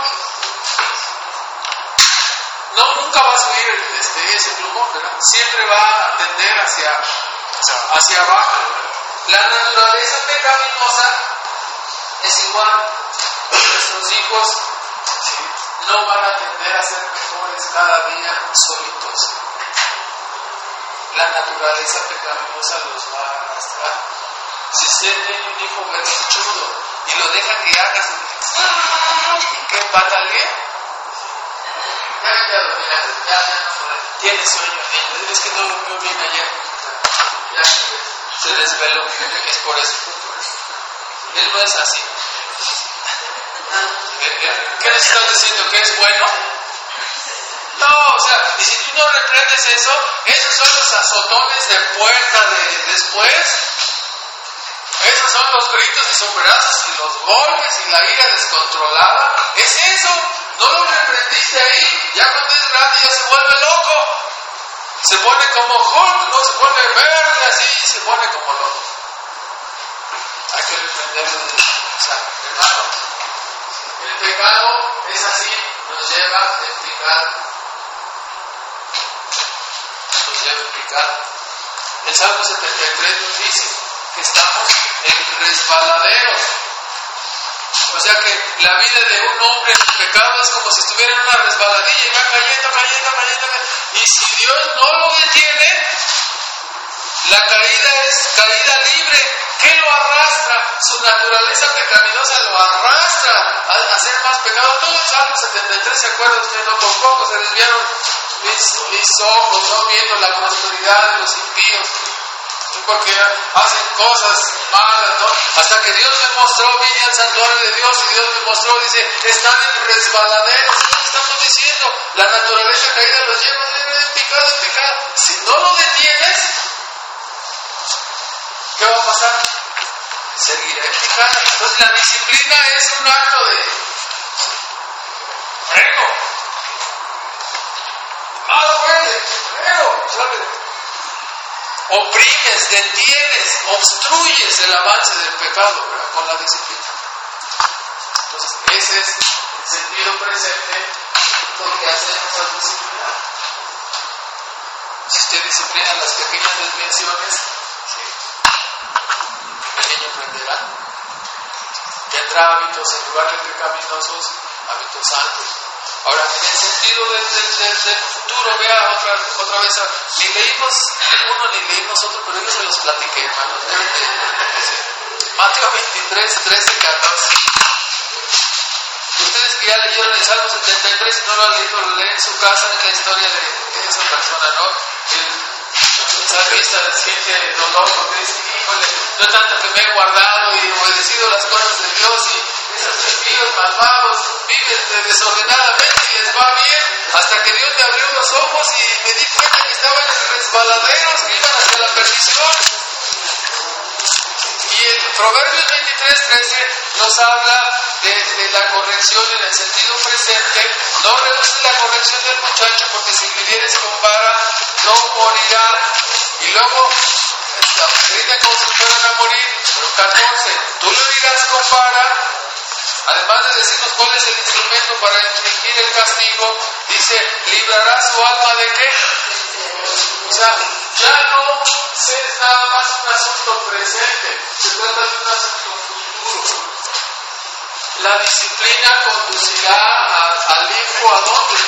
nunca va a subir ese plumón, ¿verdad? Siempre va a tender hacia abajo. La naturaleza pecaminosa es igual. Nuestros hijos no van a tender a ser mejores cada día solitos. La naturaleza pecaminosa los va a arrastrar. Si usted tiene un hijo berrinchudo y lo deja que haga su... ¿Qué patalea? Tiene sueño, es que no durmió bien ayer. Ya se desveló, es por eso. Él no es así. ¿Qué le estás diciendo? ¿Que es bueno? No, o sea, y si tú no reprendes eso, esos son los azotones de puerta de después. Esos son los gritos y sombrerazos y los golpes y la ira descontrolada. Es eso. No lo reprendiste ahí. Ya cuando es grande ya se vuelve loco. Se pone como Hulk, no se pone verde así, se pone como loco. Hay que reprenderlo. O sea, hermano, el pecado es así, nos lleva a pecado. Nos lleva a pecado. El Salmo 73 nos dice que estamos en resbaladeros. O sea que la vida de un hombre en pecado es como si estuviera en una resbaladilla y va cayendo. Y si Dios no lo detiene, la caída es caída libre. ¿Qué lo arrastra? Su naturaleza pecaminosa lo arrastra. más pecado. Todo el Salmo 73, ¿se acuerdan ustedes? No, por poco se desviaron mis ojos, ¿no? Viendo la prosperidad de los impíos, porque hacen cosas malas, ¿no? Hasta que Dios me mostró, vine al santuario de Dios y Dios me mostró, dice, están en resbaladeros. ¿Qué estamos diciendo? La naturaleza caída los lleva en picado, en picado. Si no lo detienes, ¿qué va a pasar? Seguirá en picado. Entonces la disciplina es un acto de freno. Más fuerte, freno, ¿sabes? Oprimes, detienes, obstruyes el avance del pecado, ¿verdad? Con la disciplina. Entonces, ese es el sentido presente lo que hacemos al disciplinar. Si usted disciplina las pequeñas desviaciones, ¿sí? Pequeño aprenderá. Tendrá hábitos en lugar de pecaminosos, hábitos santos. Ahora, en el sentido del futuro, vea otra vez, ni leímos el uno ni leímos otro, pero yo se los platiqué, hermanos. Mateo 23, 13, 14. Ustedes que ya leyeron el Salmo 73 y no lo han leído, lo leen en su casa, es la historia de esa persona, ¿no? El salmista siente dolor porque dice, híjole, no tanto que me he guardado y obedecido las cosas de Dios y esos impíos malvados viven desordenadamente y les va bien, hasta que Dios me abrió los ojos y me di cuenta que estaban en resbaladeros que iban hacia la perdición. Y en Proverbios 23:13 nos habla de la corrección en el sentido presente. No reduce la corrección del muchacho, porque si le dieres con vara no morirá. Y luego grita como si fueran a morir. Pero 14, tú le dirás con vara. Además de decirnos cuál es el instrumento para infligir el castigo, dice, librará su alma de qué. O sea, ya no es nada más un asunto presente, se trata de un asunto futuro. La disciplina conducirá al hijo a dónde?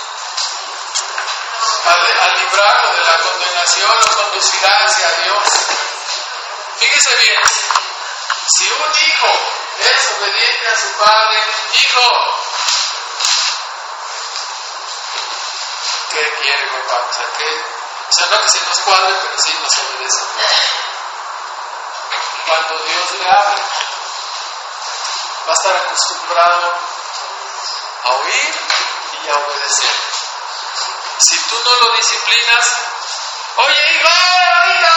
Al librarlo de la condenación, lo conducirá hacia Dios. Fíjese bien, si un hijo es obediente a su padre, hijo, ¿qué quiere, papá? O sea, no que se nos cuadre, pero sí nos obedece. Cuando Dios le hable, va a estar acostumbrado a oír y a obedecer. Si tú no lo disciplinas, oye, hijo, ahorita,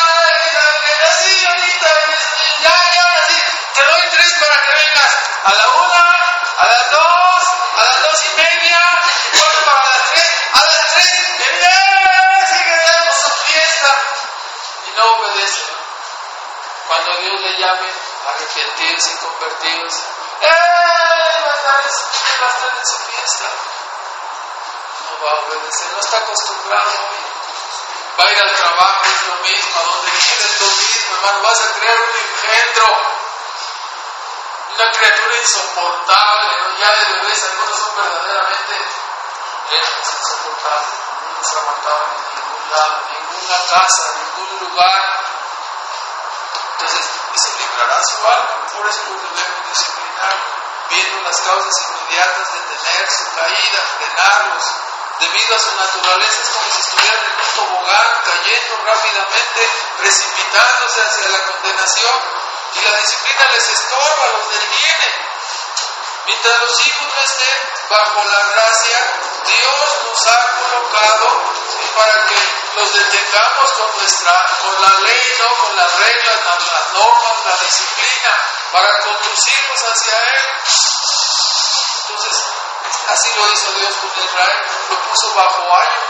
te doy 3 para que vengas a la 1, a las 2, a las 2:30, 4 para las 3, a las 3, sigue dando su fiesta. Y no obedece. Cuando Dios le llame, arrepentidos y convertidos, va a estar en su fiesta. No va a obedecer, no está acostumbrado hoy. Va a ir al trabajo, es lo mismo, a donde quieres lo mismo, hermano, vas a crear un engendro, una criatura insoportable, ¿no? Ya de bebés, algunos son verdaderamente insoportables, no se aguantaban en ningún lado, ninguna casa, ningún lugar. Entonces, eso librará su alma, por eso lo debemos disciplinar, viendo las causas inmediatas de tener su caída, frenarlos. Debido a su naturaleza es como si estuvieran en un tobogán, cayendo rápidamente, precipitándose hacia la condenación, y la disciplina les estorba, los detiene. Mientras los hijos no estén bajo la gracia, Dios nos ha colocado, ¿sí?, para que los detengamos con la ley, ¿no?, con las reglas, las normas, la disciplina, para conducirlos hacia Él. Entonces, así lo hizo Dios con Israel, lo puso bajo ayo.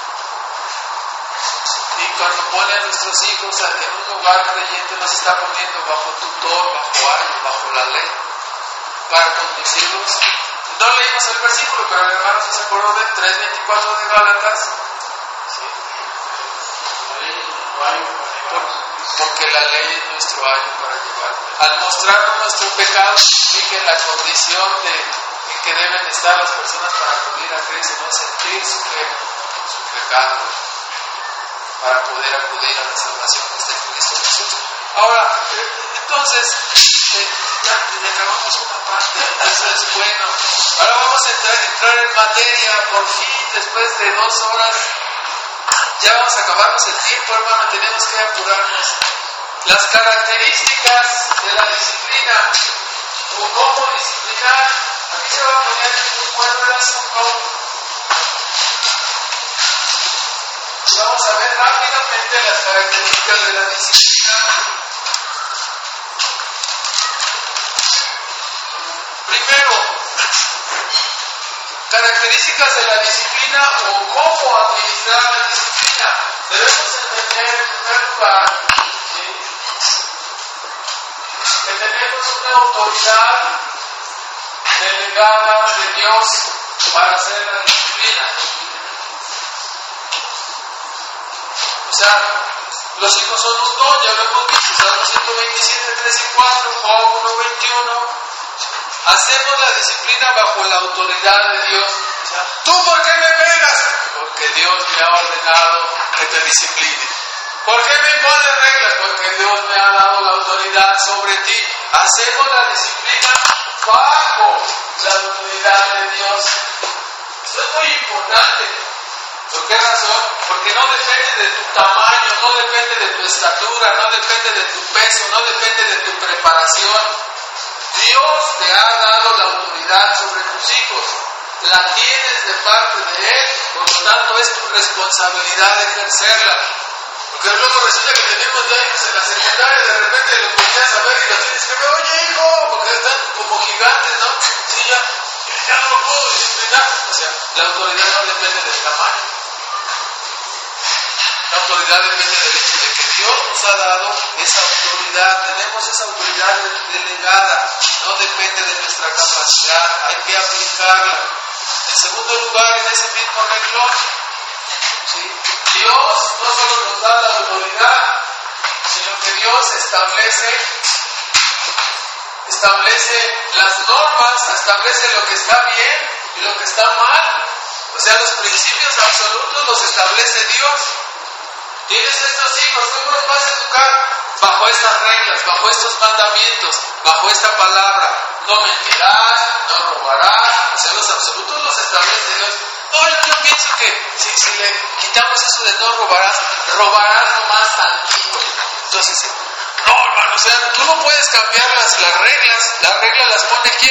Y cuando pone a nuestros hijos en un lugar creyente, nos está poniendo bajo tutor, bajo ayo, bajo la ley, para conducirlos. No leímos el versículo, pero el hermano se acordó del 3:24 de Gálatas. ¿Sí? Porque la ley es nuestro ayo para llevar. Al mostrarnos nuestro pecado, fíjense la condición en que deben estar las personas para acudir a Cristo, no sentir su pecado, para poder acudir a la salvación que está en Cristo Jesús. Ahora, entonces, ya acabamos una parte. Entonces, es bueno. Ahora vamos a entrar en materia, por fin, después de 2 horas. Ya vamos a acabarnos el tiempo, hermano, tenemos que apurarnos. Las características de la disciplina, o cómo disciplinar. Aquí se va a poner un cuadro del asunto. Vamos a ver rápidamente las características de la disciplina. Primero, características de la disciplina o cómo administrar la disciplina. Debemos entender en primer lugar que tenemos una autoridad delegada de Dios para hacer la disciplina. O sea, los hijos son un don, ya lo hemos visto, Salmo 127, 3 y 4, Job 1, 21. Hacemos la disciplina bajo la autoridad de Dios. O sea, ¿tú por qué me pegas? Porque Dios me ha ordenado que te discipline. ¿Por qué me impone reglas? Porque Dios me ha dado la autoridad sobre ti. Hacemos la disciplina bajo la autoridad de Dios. Esto es muy importante. ¿Por qué razón? Porque no depende de tu tamaño, no depende de tu estatura, no depende de tu peso, no depende de tu preparación. Dios te ha dado la autoridad sobre tus hijos. La tienes de parte de Él, por lo tanto es tu responsabilidad ejercerla. Porque luego resulta que tenemos ya hijos en la secundaria y de repente los volteas a ver y los tienes que ver, oye hijo, porque están como gigantes, ¿no? Sí, ya no lo puedo disciplinar. O sea, la autoridad no depende del tamaño. La autoridad depende de que Dios nos ha dado esa autoridad, tenemos esa autoridad delegada, no depende de nuestra capacidad, hay que aplicarla. En segundo lugar, en ese mismo renglón, ¿sí? Dios no solo nos da la autoridad, sino que Dios establece las normas, establece lo que está bien y lo que está mal. O sea, los principios absolutos los establece Dios. Tienes estos hijos, ¿cómo los vas a educar? Bajo estas reglas, bajo estos mandamientos, bajo esta palabra. No mentirás, no robarás. O sea, los absolutos los establece Dios. No, yo pienso que si le quitamos eso de no robarás, robarás nomás tantito. Entonces, no, hermano, o sea, tú no puedes cambiar las reglas las pone ¿quién?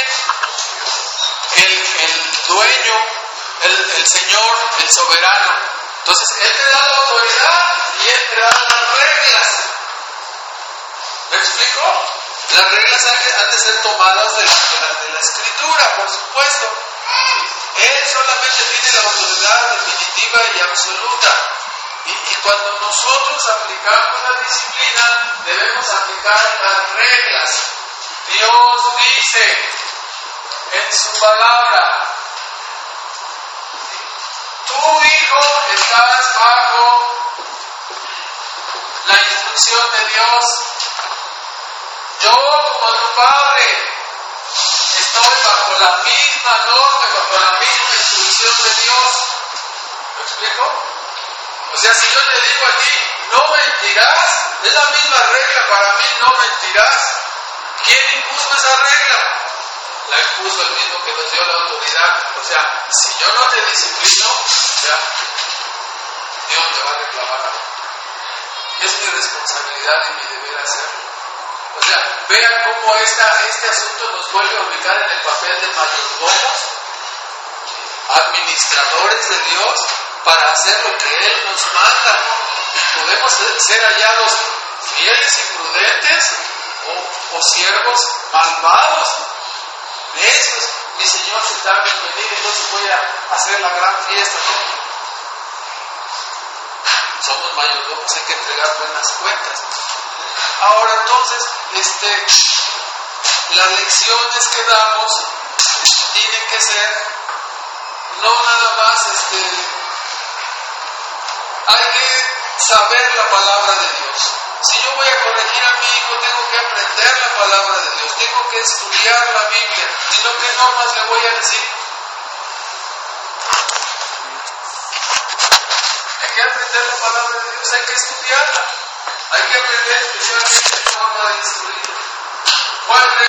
El dueño, el Señor, el soberano. Entonces, Él te da la autoridad y Él te da las reglas. ¿Me explico? Las reglas han de ser tomadas de la Escritura, por supuesto. Él solamente tiene la autoridad definitiva y absoluta. Y cuando nosotros aplicamos la disciplina, debemos aplicar las reglas. Dios dice en su palabra, tu hijo estás bajo la instrucción de Dios. Yo como tu padre estoy bajo la misma norma, bajo la misma instrucción de Dios. ¿Me explico? O sea, si yo te digo a ti, no mentirás, es la misma regla para mí, no mentirás. ¿Quién impuso esa regla? La impuso el mismo que nos dio la autoridad. O sea, si yo no te disciplino, ya, Dios me va a reclamar a mí. Es mi responsabilidad y mi deber hacerlo. O sea, vean cómo este asunto nos vuelve a ubicar en el papel de mayordomos, administradores de Dios, para hacer lo que Él nos manda. Podemos ser hallados fieles y prudentes o siervos malvados. Esos, mi Señor se está bienvenido, entonces voy a hacer la gran fiesta. ¿No? Somos mayordomos, hay que entregar buenas cuentas. Ahora entonces, las lecciones que damos tienen que ser no nada más, hay que saber la palabra de Dios. Si yo voy a corregir a mi hijo, tengo que aprender la palabra de Dios, tengo que estudiar la Biblia, sino qué normas le voy a decir. Hay que aprender la palabra de Dios, hay que estudiarla, hay que aprender especialmente la forma de instruir. ¿Cuál